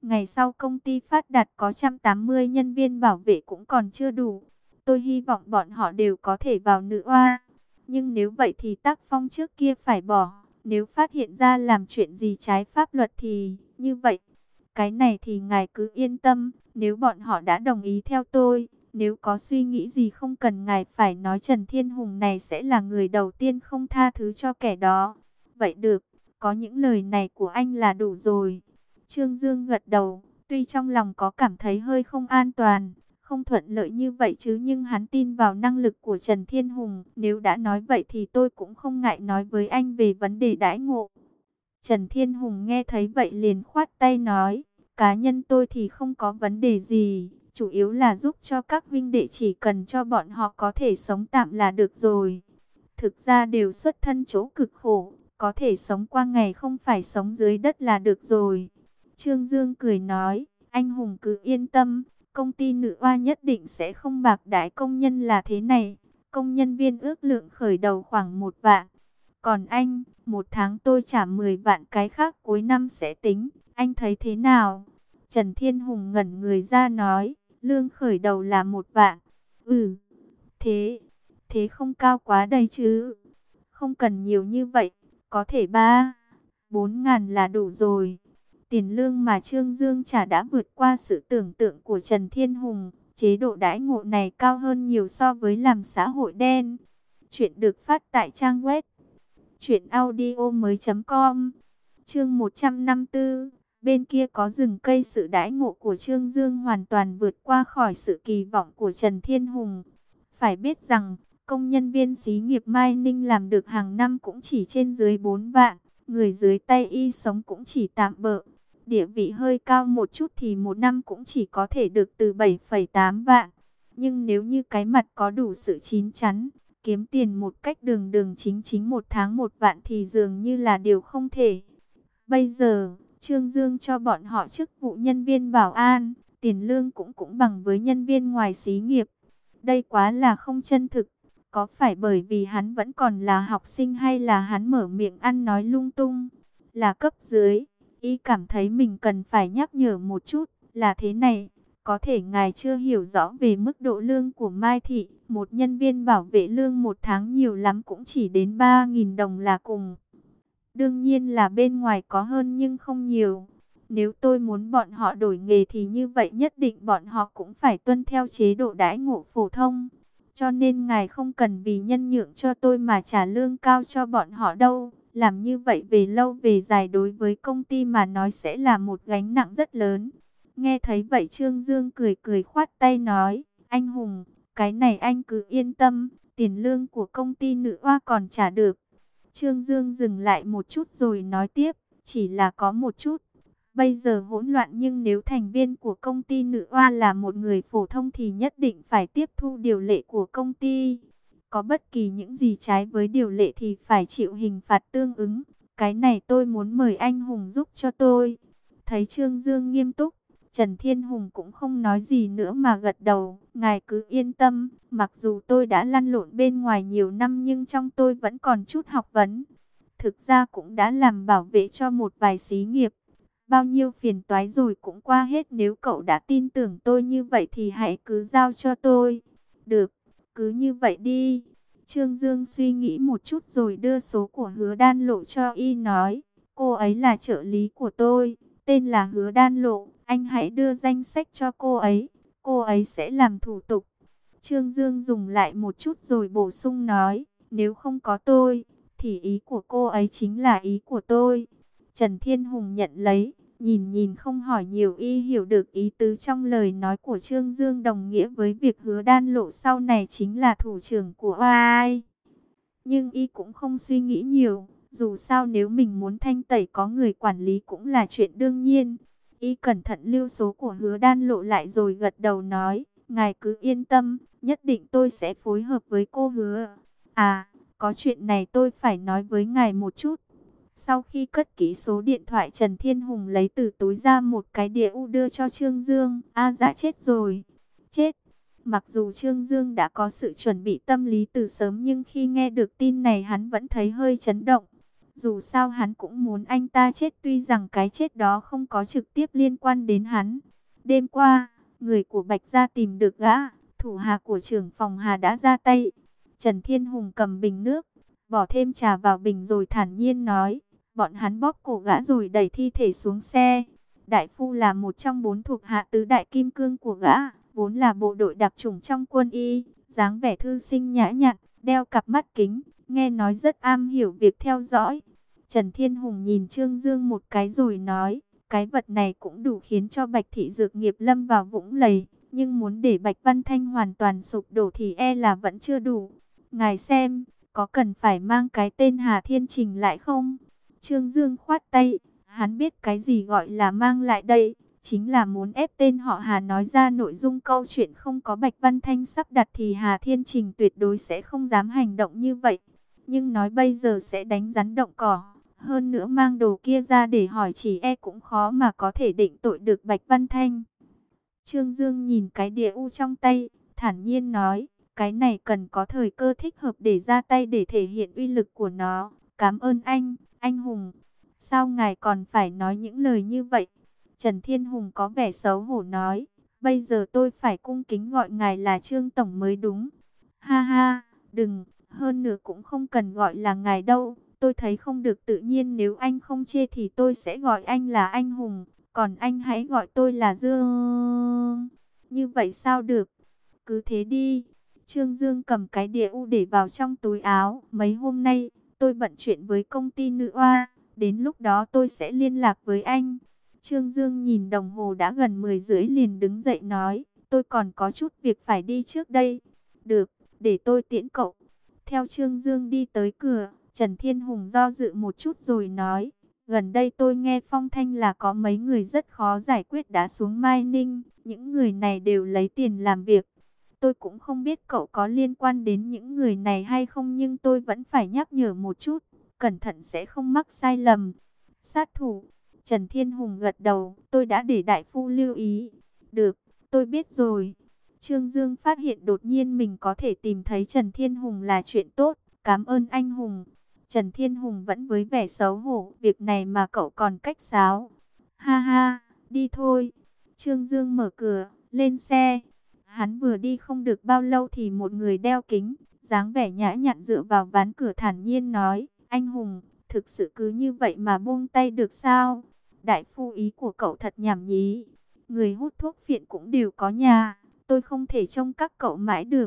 Ngày sau công ty phát đạt có 180 nhân viên bảo vệ cũng còn chưa đủ. Tôi hy vọng bọn họ đều có thể vào nữ oa. Nhưng nếu vậy thì tác phong trước kia phải bỏ. Nếu phát hiện ra làm chuyện gì trái pháp luật thì như vậy. Cái này thì ngài cứ yên tâm. Nếu bọn họ đã đồng ý theo tôi, nếu có suy nghĩ gì không cần ngài phải nói, Trần Thiên Hùng này sẽ là người đầu tiên không tha thứ cho kẻ đó. Vậy được, có những lời này của anh là đủ rồi. Trương Dương gật đầu, tuy trong lòng có cảm thấy hơi không an toàn, không thuận lợi như vậy chứ, nhưng hắn tin vào năng lực của Trần Thiên Hùng. Nếu đã nói vậy thì tôi cũng không ngại nói với anh về vấn đề đãi ngộ. Trần Thiên Hùng nghe thấy vậy liền khoát tay nói, cá nhân tôi thì không có vấn đề gì, chủ yếu là giúp cho các huynh đệ, chỉ cần cho bọn họ có thể sống tạm là được rồi. Thực ra đều xuất thân chỗ cực khổ, có thể sống qua ngày không phải sống dưới đất là được rồi. Trương Dương cười nói, anh Hùng cứ yên tâm, công ty nữ oa nhất định sẽ không bạc đãi công nhân là thế này. Công nhân viên ước lượng khởi đầu khoảng 1 vạn. Còn anh, 1 tháng tôi trả 10 vạn, cái khác cuối năm sẽ tính. Anh thấy thế nào? Trần Thiên Hùng ngẩn người ra nói, lương khởi đầu là 1 vạn. Ừ, thế, thế không cao quá đây chứ? Không cần nhiều như vậy, có thể 3-4 ngàn là đủ rồi. Tiền lương mà Trương Dương trả đã vượt qua sự tưởng tượng của Trần Thiên Hùng. Chế độ đãi ngộ này cao hơn nhiều so với làm xã hội đen. Chuyện được phát tại trang web truyệnaudiomoi.com. Chương 154. Bên kia có rừng cây, sự đãi ngộ của Trương Dương hoàn toàn vượt qua khỏi sự kỳ vọng của Trần Thiên Hùng. Phải biết rằng, công nhân viên xí nghiệp Mai Ninh làm được hàng năm cũng chỉ trên dưới 4 vạn. Người dưới tay y sống cũng chỉ tạm bợ. Địa vị hơi cao một chút thì một năm cũng chỉ có thể được từ 7,8 vạn. Nhưng nếu như cái mặt có đủ sự chín chắn, kiếm tiền một cách đường đường chính chính, 1 tháng 1 vạn thì dường như là điều không thể. Bây giờ, Trương Dương cho bọn họ chức vụ nhân viên bảo an, tiền lương cũng bằng với nhân viên ngoài xí nghiệp. Đây quá là không chân thực. Có phải bởi vì hắn vẫn còn là học sinh hay là hắn mở miệng ăn nói lung tung? Là cấp dưới, y cảm thấy mình cần phải nhắc nhở một chút, là thế này. Có thể ngài chưa hiểu rõ về mức độ lương của Mai Thị. Một nhân viên bảo vệ lương 1 tháng nhiều lắm cũng chỉ đến 3.000 đồng là cùng. Đương nhiên là bên ngoài có hơn nhưng không nhiều. Nếu tôi muốn bọn họ đổi nghề thì như vậy nhất định bọn họ cũng phải tuân theo chế độ đãi ngộ phổ thông. Cho nên ngài không cần vì nhân nhượng cho tôi mà trả lương cao cho bọn họ đâu. Làm như vậy về lâu về dài đối với công ty mà nói sẽ là một gánh nặng rất lớn. Nghe thấy vậy Trương Dương cười cười khoát tay nói, anh Hùng, cái này anh cứ yên tâm, tiền lương của công ty nữ oa còn trả được. Trương Dương dừng lại một chút rồi nói tiếp, chỉ là có một chút. Bây giờ hỗn loạn, nhưng nếu thành viên của công ty nữ oa là một người phổ thông thì nhất định phải tiếp thu điều lệ của công ty. Có bất kỳ những gì trái với điều lệ thì phải chịu hình phạt tương ứng. Cái này tôi muốn mời anh Hùng giúp cho tôi. Thấy Trương Dương nghiêm túc, Trần Thiên Hùng cũng không nói gì nữa mà gật đầu. Ngài cứ yên tâm, mặc dù tôi đã lăn lộn bên ngoài nhiều năm nhưng trong tôi vẫn còn chút học vấn. Thực ra cũng đã làm bảo vệ cho một vài xí nghiệp. Bao nhiêu phiền toái rồi cũng qua hết, nếu cậu đã tin tưởng tôi như vậy thì hãy cứ giao cho tôi. Được, cứ như vậy đi. Trương Dương suy nghĩ một chút rồi đưa số của Hứa Đan Lộ cho y nói, cô ấy là trợ lý của tôi, tên là Hứa Đan Lộ, anh hãy đưa danh sách cho cô ấy sẽ làm thủ tục. Trương Dương dùng lại một chút rồi bổ sung nói, nếu không có tôi, thì ý của cô ấy chính là ý của tôi. Trần Thiên Hùng nhận lấy, nhìn không hỏi nhiều, y hiểu được ý tứ trong lời nói của Trương Dương đồng nghĩa với việc Hứa Đan Lộ sau này chính là thủ trưởng của ai. Nhưng y cũng không suy nghĩ nhiều, dù sao nếu mình muốn thanh tẩy có người quản lý cũng là chuyện đương nhiên. Y cẩn thận lưu số của Hứa Đan Lộ lại rồi gật đầu nói, ngài cứ yên tâm, nhất định tôi sẽ phối hợp với cô Hứa. À, có chuyện này tôi phải nói với ngài một chút. Sau khi cất kỹ số điện thoại, Trần Thiên Hùng lấy từ túi ra một cái đĩa u đưa cho Trương Dương. Dạ chết rồi. Chết. Mặc dù Trương Dương đã có sự chuẩn bị tâm lý từ sớm nhưng khi nghe được tin này hắn vẫn thấy hơi chấn động. Dù sao hắn cũng muốn anh ta chết, tuy rằng cái chết đó không có trực tiếp liên quan đến hắn. Đêm qua, người của Bạch Gia tìm được gã, thủ hạ của trưởng phòng Hà đã ra tay. Trần Thiên Hùng cầm bình nước, bỏ thêm trà vào bình rồi thản nhiên nói, bọn hắn bóp cổ gã rồi đẩy thi thể xuống xe. Đại phu là một trong 4 thuộc hạ tứ đại kim cương của gã, vốn là bộ đội đặc chủng trong quân y, dáng vẻ thư sinh nhã nhặn, đeo cặp mắt kính, nghe nói rất am hiểu việc theo dõi. Trần Thiên Hùng nhìn Trương Dương một cái rồi nói, cái vật này cũng đủ khiến cho Bạch Thị Dược Nghiệp lâm vào vũng lầy, nhưng muốn để Bạch Văn Thanh hoàn toàn sụp đổ thì e là vẫn chưa đủ. Ngài xem, có cần phải mang cái tên Hà Thiên Trình lại không? Trương Dương khoát tay, hắn biết cái gì gọi là mang lại đây, chính là muốn ép tên họ Hà nói ra nội dung câu chuyện. Không có Bạch Văn Thanh sắp đặt thì Hà Thiên Trình tuyệt đối sẽ không dám hành động như vậy. Nhưng nói bây giờ sẽ đánh rắn động cỏ, hơn nữa mang đồ kia ra để hỏi chỉ e cũng khó mà có thể định tội được Bạch Văn Thanh. Trương Dương nhìn cái đĩa u trong tay, thản nhiên nói, cái này cần có thời cơ thích hợp để ra tay để thể hiện uy lực của nó. Cảm ơn anh Hùng. Sao ngài còn phải nói những lời như vậy? Trần Thiên Hùng có vẻ xấu hổ nói, bây giờ tôi phải cung kính gọi ngài là Trương Tổng mới đúng. Ha ha, đừng, hơn nữa cũng không cần gọi là ngài đâu. Tôi thấy không được tự nhiên, nếu anh không chê thì tôi sẽ gọi anh là anh Hùng. Còn anh hãy gọi tôi là Dương. Như vậy sao được? Cứ thế đi. Trương Dương cầm cái đĩa u để vào trong túi áo. Mấy hôm nay, tôi bận chuyện với công ty nữ oa. Đến lúc đó tôi sẽ liên lạc với anh. Trương Dương nhìn đồng hồ đã gần 10 rưỡi liền đứng dậy nói, tôi còn có chút việc phải đi trước đây. Được, để tôi tiễn cậu. Theo Trương Dương đi tới cửa, Trần Thiên Hùng do dự một chút rồi nói, gần đây tôi nghe phong thanh là có mấy người rất khó giải quyết đã xuống Mai Ninh. Những người này đều lấy tiền làm việc. Tôi cũng không biết cậu có liên quan đến những người này hay không, nhưng tôi vẫn phải nhắc nhở một chút, cẩn thận sẽ không mắc sai lầm. Sát thủ. Trần Thiên Hùng gật đầu, tôi đã để đại phu lưu ý. Được, tôi biết rồi. Trương Dương phát hiện đột nhiên mình có thể tìm thấy Trần Thiên Hùng là chuyện tốt. Cảm ơn anh Hùng. Trần Thiên Hùng vẫn với vẻ xấu hổ, việc này mà cậu còn cách sáo. Ha ha, đi thôi. Trương Dương mở cửa, lên xe. Hắn vừa đi không được bao lâu thì một người đeo kính, dáng vẻ nhã nhặn dựa vào ván cửa thản nhiên nói, anh Hùng, thực sự cứ như vậy mà buông tay được sao? Đại phu, ý của cậu thật nhảm nhí. Người hút thuốc phiện cũng đều có nhà, tôi không thể trông các cậu mãi được.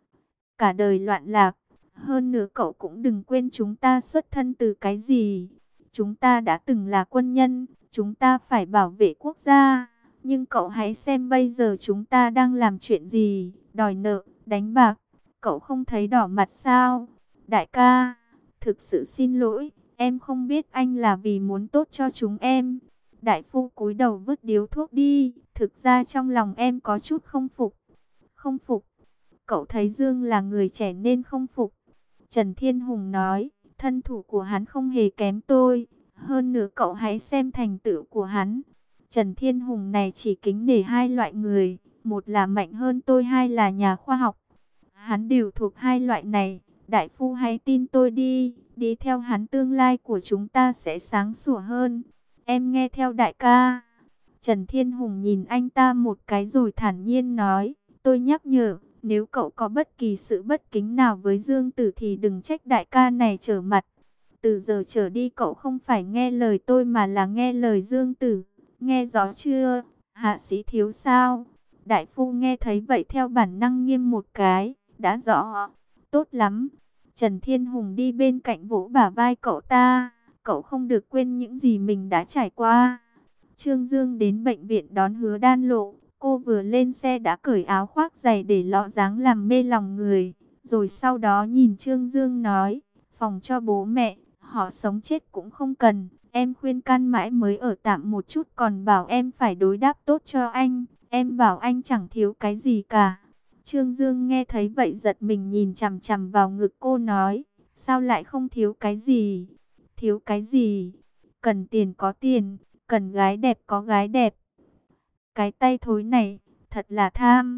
Cả đời loạn lạc, hơn nữa cậu cũng đừng quên chúng ta xuất thân từ cái gì. Chúng ta đã từng là quân nhân, chúng ta phải bảo vệ quốc gia. Nhưng cậu hãy xem bây giờ chúng ta đang làm chuyện gì, đòi nợ, đánh bạc. Cậu không thấy đỏ mặt sao? Đại ca, thực sự xin lỗi, em không biết anh là vì muốn tốt cho chúng em. Đại phu cúi đầu vứt điếu thuốc đi, thực ra trong lòng em có chút không phục. Không phục? Cậu thấy Dương là người trẻ nên không phục. Trần Thiên Hùng nói, thân thủ của hắn không hề kém tôi. Hơn nữa cậu hãy xem thành tựu của hắn. Trần Thiên Hùng này chỉ kính nể hai loại người, một là mạnh hơn tôi, hai là nhà khoa học. Hắn đều thuộc hai loại này, đại phu hãy tin tôi đi, đi theo hắn tương lai của chúng ta sẽ sáng sủa hơn. Em nghe theo đại ca. Trần Thiên Hùng nhìn anh ta một cái rồi thản nhiên nói, tôi nhắc nhở, nếu cậu có bất kỳ sự bất kính nào với Dương Tử thì đừng trách đại ca này trở mặt. Từ giờ trở đi cậu không phải nghe lời tôi mà là nghe lời Dương Tử. Nghe rõ chưa, hạ sĩ thiếu sao? Đại phu nghe thấy vậy theo bản năng nghiêm một cái, đã rõ. Tốt lắm. Trần Thiên Hùng đi bên cạnh vỗ bả vai cậu ta. Cậu không được quên những gì mình đã trải qua. Trương Dương đến bệnh viện đón Hứa Đan Lộ. Cô vừa lên xe đã cởi áo khoác dày để lọ dáng làm mê lòng người. Rồi sau đó nhìn Trương Dương nói, phòng cho bố mẹ, họ sống chết cũng không cần. Em khuyên can mãi mới ở tạm một chút, còn bảo em phải đối đáp tốt cho anh. Em bảo anh chẳng thiếu cái gì cả. Trương Dương nghe thấy vậy giật mình nhìn chằm chằm vào ngực cô nói, sao lại không thiếu cái gì? Thiếu cái gì? Cần tiền có tiền, cần gái đẹp có gái đẹp. Cái tay thối này, thật là tham.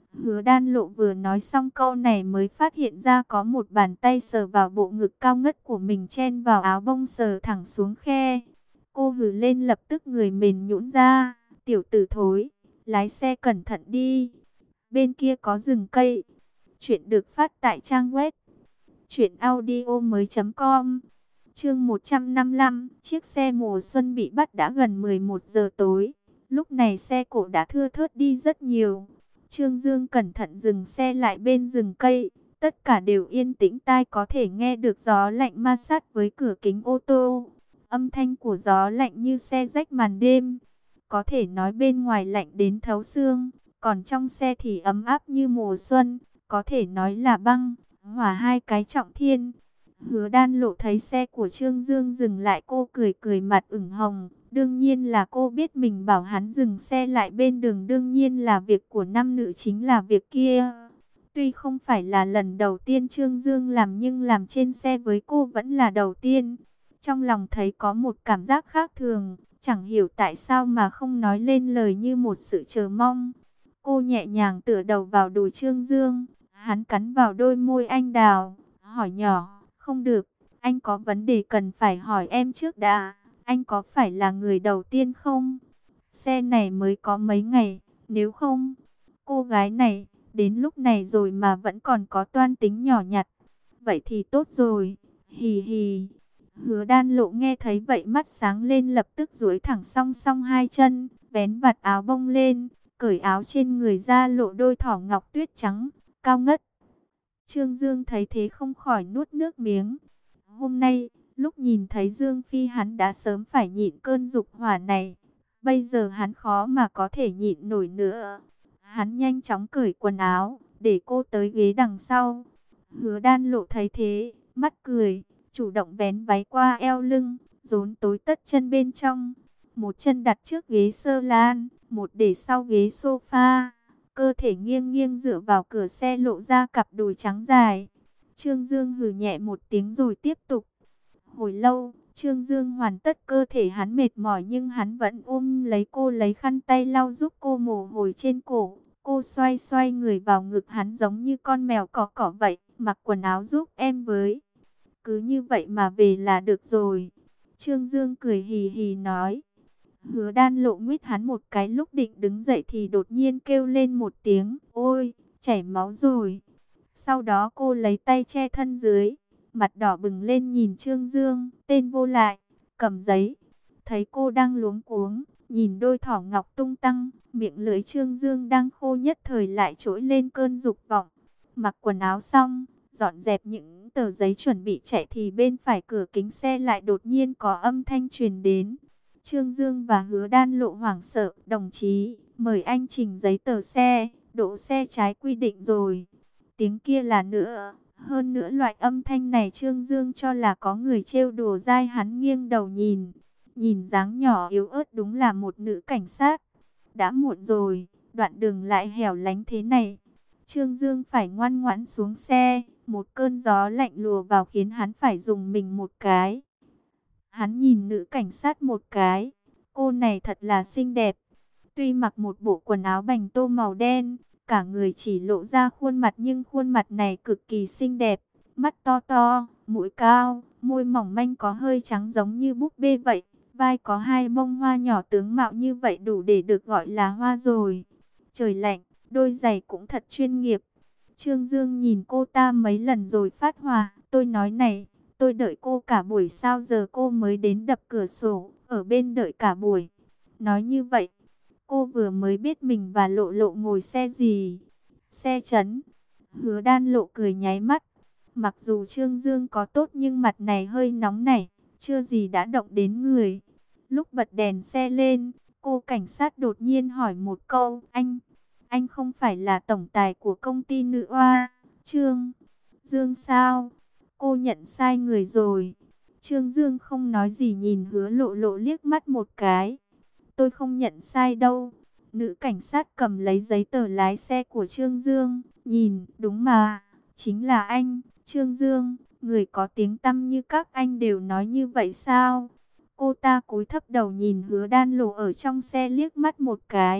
Hứa Đan Lộ vừa nói xong câu này mới phát hiện ra có một bàn tay sờ vào bộ ngực cao ngất của mình, chen vào áo bông sờ thẳng xuống khe. Cô hừ lên, lập tức người mềm nhũn ra. Tiểu tử thối, lái xe cẩn thận đi. Bên kia có rừng cây. Chuyện được phát tại trang web truyệnaudiomoi.com. Chương 155, chiếc xe mùa xuân bị bắt đã gần 11 giờ tối. Lúc này xe cộ đã thưa thớt đi rất nhiều. Trương Dương cẩn thận dừng xe lại bên rừng cây. Tất cả đều yên tĩnh, tai có thể nghe được gió lạnh ma sát với cửa kính ô tô. Âm thanh của gió lạnh như xé rách màn đêm. Có thể nói bên ngoài lạnh đến thấu xương, còn trong xe thì ấm áp như mùa xuân. Có thể nói là băng, hỏa hai cái trọng thiên. Hứa Đan Lộ thấy xe của Trương Dương dừng lại, cô cười cười mặt ửng hồng. Đương nhiên là cô biết mình bảo hắn dừng xe lại bên đường đương nhiên là việc của nam nữ chính là việc kia. Tuy không phải là lần đầu tiên Trương Dương làm nhưng làm trên xe với cô vẫn là đầu tiên. Trong lòng thấy có một cảm giác khác thường, chẳng hiểu tại sao mà không nói lên lời, như một sự chờ mong. Cô nhẹ nhàng tựa đầu vào đùi Trương Dương, hắn cắn vào đôi môi anh đào, hỏi nhỏ, không được, anh có vấn đề cần phải hỏi em trước đã. Anh có phải là người đầu tiên không? Xe này mới có mấy ngày, nếu không, cô gái này, đến lúc này rồi mà vẫn còn có toan tính nhỏ nhặt. Vậy thì tốt rồi, hì hì. Hứa Đan Lộ nghe thấy vậy mắt sáng lên, lập tức duỗi thẳng song song hai chân, vén vạt áo bông lên, cởi áo trên người ra lộ đôi thỏ ngọc tuyết trắng, cao ngất. Trương Dương thấy thế không khỏi nuốt nước miếng. Hôm nay, lúc nhìn thấy Dương Phi hắn đã sớm phải nhịn cơn dục hỏa này. Bây giờ hắn khó mà có thể nhịn nổi nữa. Hắn nhanh chóng cởi quần áo, để cô tới ghế đằng sau. Hứa Đan Lộ thấy thế, mắt cười, chủ động vén váy qua eo lưng, rốn tối tất chân bên trong. Một chân đặt trước ghế sơ lan, một để sau ghế sofa. Cơ thể nghiêng nghiêng dựa vào cửa xe, lộ ra cặp đùi trắng dài. Trương Dương hừ nhẹ một tiếng rồi tiếp tục. Hồi lâu, Trương Dương hoàn tất, cơ thể hắn mệt mỏi nhưng hắn vẫn ôm lấy cô, lấy khăn tay lau giúp cô mồ hôi trên cổ. Cô xoay xoay người vào ngực hắn giống như con mèo cọ cọ vậy. Mặc quần áo giúp em với. Cứ như vậy mà về là được rồi. Trương Dương cười hì hì nói. Hứa Đan Lộ nguyết hắn một cái, lúc định đứng dậy thì đột nhiên kêu lên một tiếng, ôi, chảy máu rồi. Sau đó cô lấy tay che thân dưới, mặt đỏ bừng lên nhìn Trương Dương, tên vô lại, cầm giấy. Thấy cô đang luống cuống, nhìn đôi thỏ ngọc tung tăng, miệng lưỡi Trương Dương đang khô nhất thời lại trỗi lên cơn dục vọng. Mặc quần áo xong, dọn dẹp những tờ giấy chuẩn bị chạy thì bên phải cửa kính xe lại đột nhiên có âm thanh truyền đến. Trương Dương và Hứa Đan Lộ hoảng sợ, đồng chí, mời anh trình giấy tờ xe, đỗ xe trái quy định rồi. Tiếng kia là nữa, hơn nữa loại âm thanh này Trương Dương cho là có người trêu đùa dai, hắn nghiêng đầu nhìn. Nhìn dáng nhỏ yếu ớt đúng là một nữ cảnh sát. Đã muộn rồi, đoạn đường lại hẻo lánh thế này. Trương Dương phải ngoan ngoãn xuống xe, một cơn gió lạnh lùa vào khiến hắn phải dùng mình một cái. Hắn nhìn nữ cảnh sát một cái, cô này thật là xinh đẹp. Tuy mặc một bộ quần áo bành tô màu đen, cả người chỉ lộ ra khuôn mặt nhưng khuôn mặt này cực kỳ xinh đẹp. Mắt to to, mũi cao, môi mỏng manh có hơi trắng giống như búp bê vậy. Vai có hai bông hoa nhỏ, tướng mạo như vậy đủ để được gọi là hoa rồi. Trời lạnh, đôi giày cũng thật chuyên nghiệp. Trương Dương nhìn cô ta mấy lần rồi phát hỏa. Tôi nói này, tôi đợi cô cả buổi sao giờ cô mới đến đập cửa sổ, ở bên đợi cả buổi. Nói như vậy, cô vừa mới biết mình và Lộ Lộ ngồi xe gì? Xe trấn. Hứa Đan Lộ cười nháy mắt. Mặc dù Trương Dương có tốt nhưng mặt này hơi nóng nảy, chưa gì đã động đến người. Lúc bật đèn xe lên, cô cảnh sát đột nhiên hỏi một câu, anh không phải là tổng tài của công ty nữ oa, Trương Dương sao? Cô nhận sai người rồi. Trương Dương không nói gì, nhìn Hứa Lộ Lộ liếc mắt một cái. Tôi không nhận sai đâu. Nữ cảnh sát cầm lấy giấy tờ lái xe của Trương Dương, nhìn, đúng mà, chính là anh, Trương Dương, người có tiếng tăm như các anh đều nói như vậy sao? Cô ta cúi thấp đầu nhìn Hứa Đan Lộ ở trong xe liếc mắt một cái.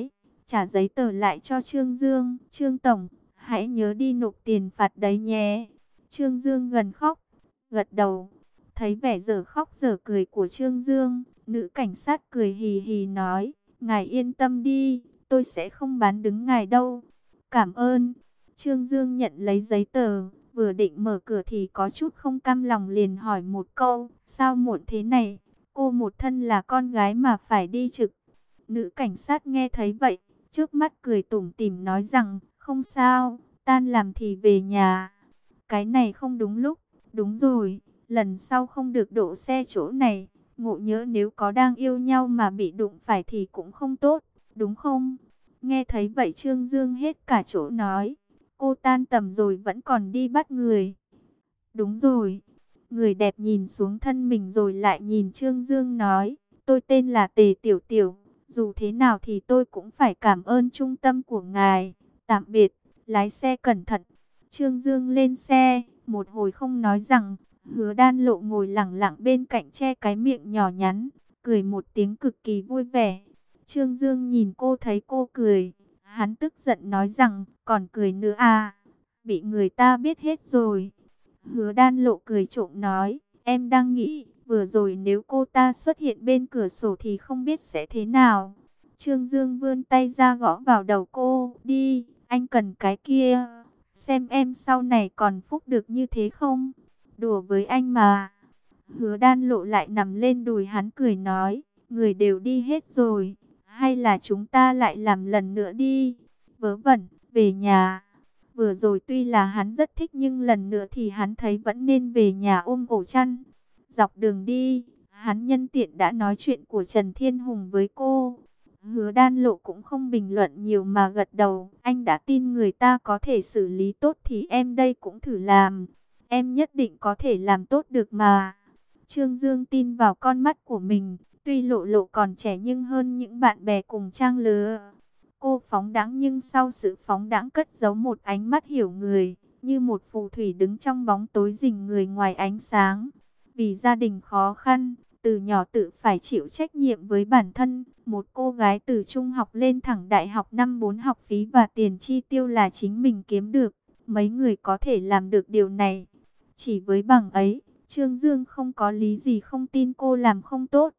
trả giấy tờ lại cho Trương Dương. Trương Tổng, hãy nhớ đi nộp tiền phạt đấy nhé. Trương Dương gần khóc, gật đầu. Thấy vẻ dở khóc dở cười của Trương Dương, nữ cảnh sát cười hì hì nói, ngài yên tâm đi, tôi sẽ không bán đứng ngài đâu. Cảm ơn. Trương Dương nhận lấy giấy tờ, vừa định mở cửa thì có chút không cam lòng liền hỏi một câu, sao muộn thế này, cô một thân là con gái mà phải đi trực. Nữ cảnh sát nghe thấy vậy, trước mắt cười tủm tỉm nói rằng, không sao, tan làm thì về nhà. Cái này không đúng lúc, đúng rồi, lần sau không được đỗ xe chỗ này, ngộ nhỡ nếu có đang yêu nhau mà bị đụng phải thì cũng không tốt, đúng không? Nghe thấy vậy Trương Dương hết cả chỗ nói, cô tan tầm rồi vẫn còn đi bắt người. Đúng rồi, người đẹp nhìn xuống thân mình rồi lại nhìn Trương Dương nói, tôi tên là Tề Tiểu Tiểu, dù thế nào thì tôi cũng phải cảm ơn trung tâm của ngài, tạm biệt, lái xe cẩn thận. Trương Dương lên xe, một hồi không nói rằng, Hứa Đan Lộ ngồi lẳng lặng bên cạnh che cái miệng nhỏ nhắn, cười một tiếng cực kỳ vui vẻ. Trương Dương nhìn cô thấy cô cười, hắn tức giận nói rằng, còn cười nữa à, bị người ta biết hết rồi. Hứa Đan Lộ cười trộm nói, em đang nghĩ, vừa rồi nếu cô ta xuất hiện bên cửa sổ thì không biết sẽ thế nào. Trương Dương vươn tay ra gõ vào đầu cô, đi, anh cần cái kia, xem em sau này còn phúc được như thế không? Đùa với anh mà. Hứa Đan Lộ lại nằm lên đùi hắn cười nói, người đều đi hết rồi, hay là chúng ta lại làm lần nữa đi. Vớ vẩn, về nhà. Vừa rồi tuy là hắn rất thích nhưng lần nữa thì hắn thấy vẫn nên về nhà ôm ổ chăn. Dọc đường đi, hắn nhân tiện đã nói chuyện của Trần Thiên Hùng với cô. Hứa Đan Lộ cũng không bình luận nhiều mà gật đầu. Anh đã tin người ta có thể xử lý tốt thì em đây cũng thử làm. Em nhất định có thể làm tốt được mà. Trương Dương tin vào con mắt của mình. Tuy Lộ Lộ còn trẻ nhưng hơn những bạn bè cùng trang lứa. Cô phóng đãng nhưng sau sự phóng đãng cất giấu một ánh mắt hiểu người. Như một phù thủy đứng trong bóng tối rình người ngoài ánh sáng. Vì gia đình khó khăn, từ nhỏ tự phải chịu trách nhiệm với bản thân. Một cô gái từ trung học lên thẳng đại học năm 4 học phí và tiền chi tiêu là chính mình kiếm được. Mấy người có thể làm được điều này. Chỉ với bằng ấy, Trương Dương không có lý gì không tin cô làm không tốt.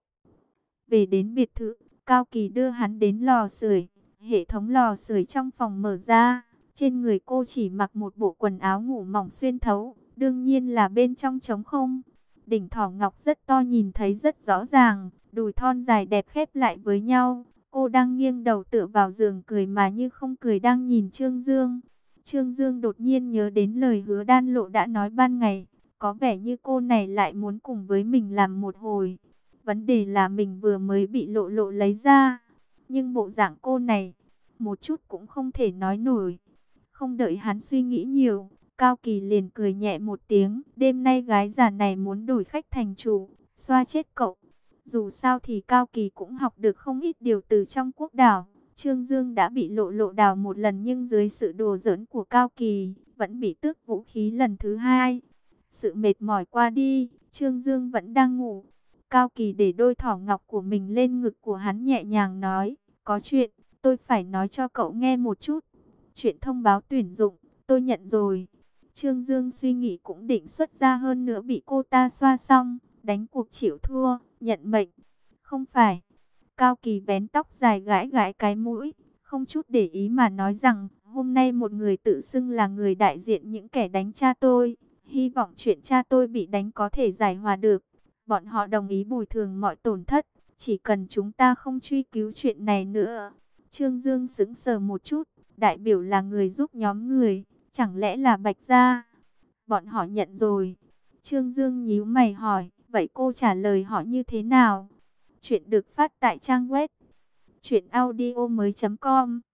Về đến biệt thự, Cao Kỳ đưa hắn đến lò sưởi. Hệ thống lò sưởi trong phòng mở ra. Trên người cô chỉ mặc một bộ quần áo ngủ mỏng xuyên thấu. Đương nhiên là bên trong trống không. Đỉnh thỏ ngọc rất to nhìn thấy rất rõ ràng. Đùi thon dài đẹp khép lại với nhau. Cô đang nghiêng đầu tựa vào giường cười mà như không cười đang nhìn Trương Dương. Trương Dương đột nhiên nhớ đến lời Hứa Đan Lộ đã nói ban ngày. Có vẻ như cô này lại muốn cùng với mình làm một hồi. Vấn đề là mình vừa mới bị Lộ Lộ lấy ra. Nhưng bộ dạng cô này, một chút cũng không thể nói nổi. Không đợi hắn suy nghĩ nhiều, Cao Kỳ liền cười nhẹ một tiếng. Đêm nay gái già này muốn đổi khách thành chủ, xoa chết cậu. Dù sao thì Cao Kỳ cũng học được không ít điều từ trong quốc đảo. Trương Dương đã bị Lộ Lộ đào một lần nhưng dưới sự đùa giỡn của Cao Kỳ, vẫn bị tước vũ khí lần thứ hai. Sự mệt mỏi qua đi, Trương Dương vẫn đang ngủ. Cao Kỳ để đôi thỏ ngọc của mình lên ngực của hắn nhẹ nhàng nói, có chuyện, tôi phải nói cho cậu nghe một chút. Chuyện thông báo tuyển dụng, tôi nhận rồi. Trương Dương suy nghĩ cũng định xuất ra hơn nữa bị cô ta xoa xong, đánh cuộc chịu thua, nhận mệnh. Không phải. Cao Kỳ vén tóc dài gãi gãi cái mũi, không chút để ý mà nói rằng, hôm nay một người tự xưng là người đại diện những kẻ đánh cha tôi. Hy vọng chuyện cha tôi bị đánh có thể giải hòa được. Bọn họ đồng ý bồi thường mọi tổn thất, chỉ cần chúng ta không truy cứu chuyện này nữa. Trương Dương sững sờ một chút, đại biểu là người giúp nhóm người, chẳng lẽ là Bạch Gia? Bọn họ nhận rồi. Trương Dương nhíu mày hỏi, vậy cô trả lời họ như thế nào? Chuyện được phát tại trang web truyệnaudiomoi.com